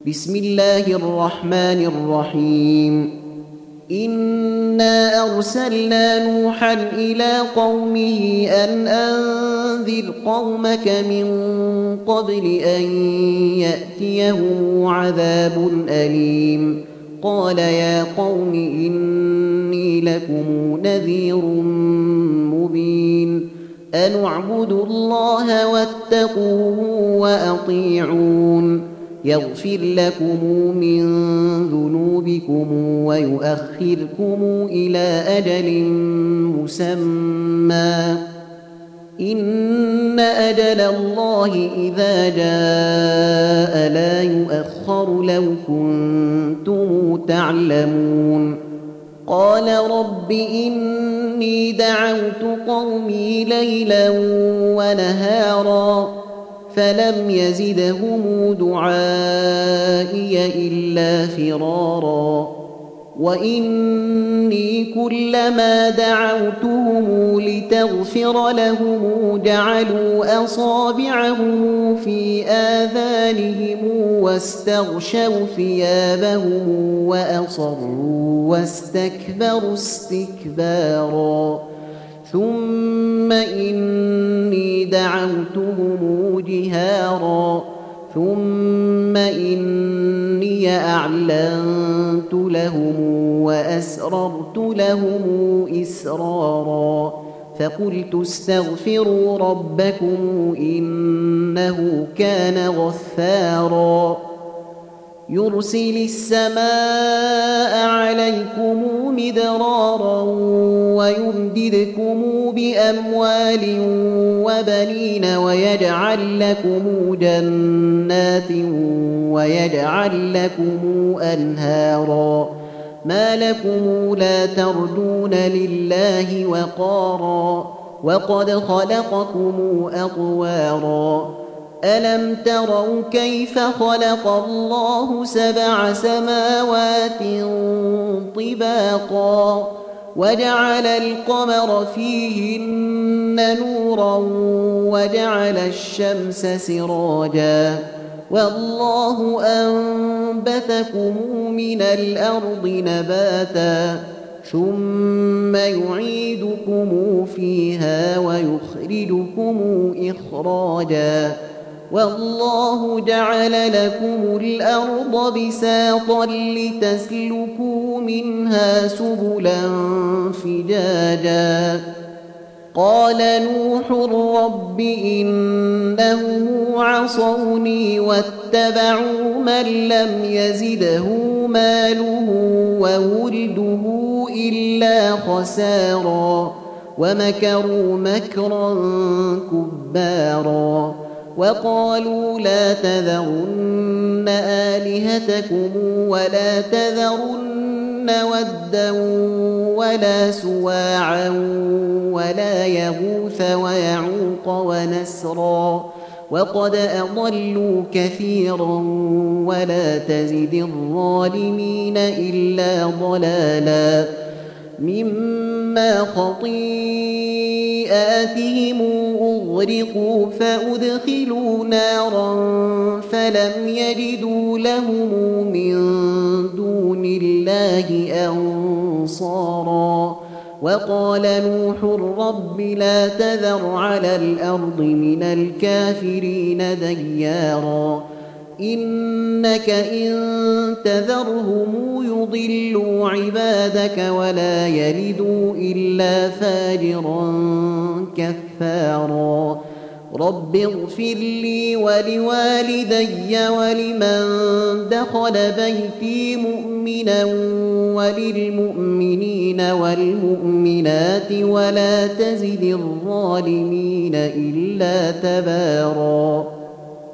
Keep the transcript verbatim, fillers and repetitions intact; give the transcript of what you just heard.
بسم الله الرحمن الرحيم إنا أرسلنا نوحا إلى قومه أن أنذر قومك من قبل أن يأتيهم عذاب أليم قال يا قوم إني لكم نذير مبين أن اعبدوا الله واتقوه وأطيعون يغفر لكم من ذنوبكم ويؤخركم إلى أجل مسمى إن أجل الله إذا جاء لا يؤخر لو كنتم تعلمون قال رب إني دعوت قومي ليلا ونهارا فلم يزدهم دعائي إلا فرارا وإني كلما دعوتهم لتغفر لهم جعلوا أصابعهم في آذانهم واستغشوا ثيابهم وأصروا واستكبروا استكبارا ثم إني دعوتهم جهارا ثم إني أعلنت لهم وأسررت لهم إسرارا فقلت استغفروا ربكم إنه كان غفارا يرسل السماء عليكم مدرارا ويمددكم بأموال وبنين ويجعل لكم جنات ويجعل لكم أنهارا ما لكم لا ترجون لله وقارا وقد خلقكم أطوارا ألم تروا كيف خلق الله سبع سماوات طباقا وجعل القمر فيهن نورا وجعل الشمس سراجا والله أنبتكم من الأرض نباتا ثم يعيدكم فيها ويخرجكم إخراجا والله جعل لكم الأرض بساطا لتسلكوا منها سبلا فجاجا قال نوح رب إنهم عصوني واتبعوا من لم يزده ماله وولده إلا خسارا ومكروا مكرا كبارا وقالوا لا تذرن آلهتكم ولا تذرن ودا ولا سواعا ولا يغوث ويعوق ونسرا وقد أضلوا كثيرا ولا تزد الظالمين إلا ضلالا مما خطيئاتهم أغرقوا فأدخلوا نارا فلم يجدوا لهم من دون الله أنصارا وقال نوح رب لا تذر على الأرض من الكافرين ديارا إنك إن تذرهم يضلوا عبادك ولا يلدوا إلا فاجرا كفارا رب اغفر لي ولوالدي ولمن دخل بيتي مؤمنا وللمؤمنين والمؤمنات ولا تزد الظالمين إلا تبارا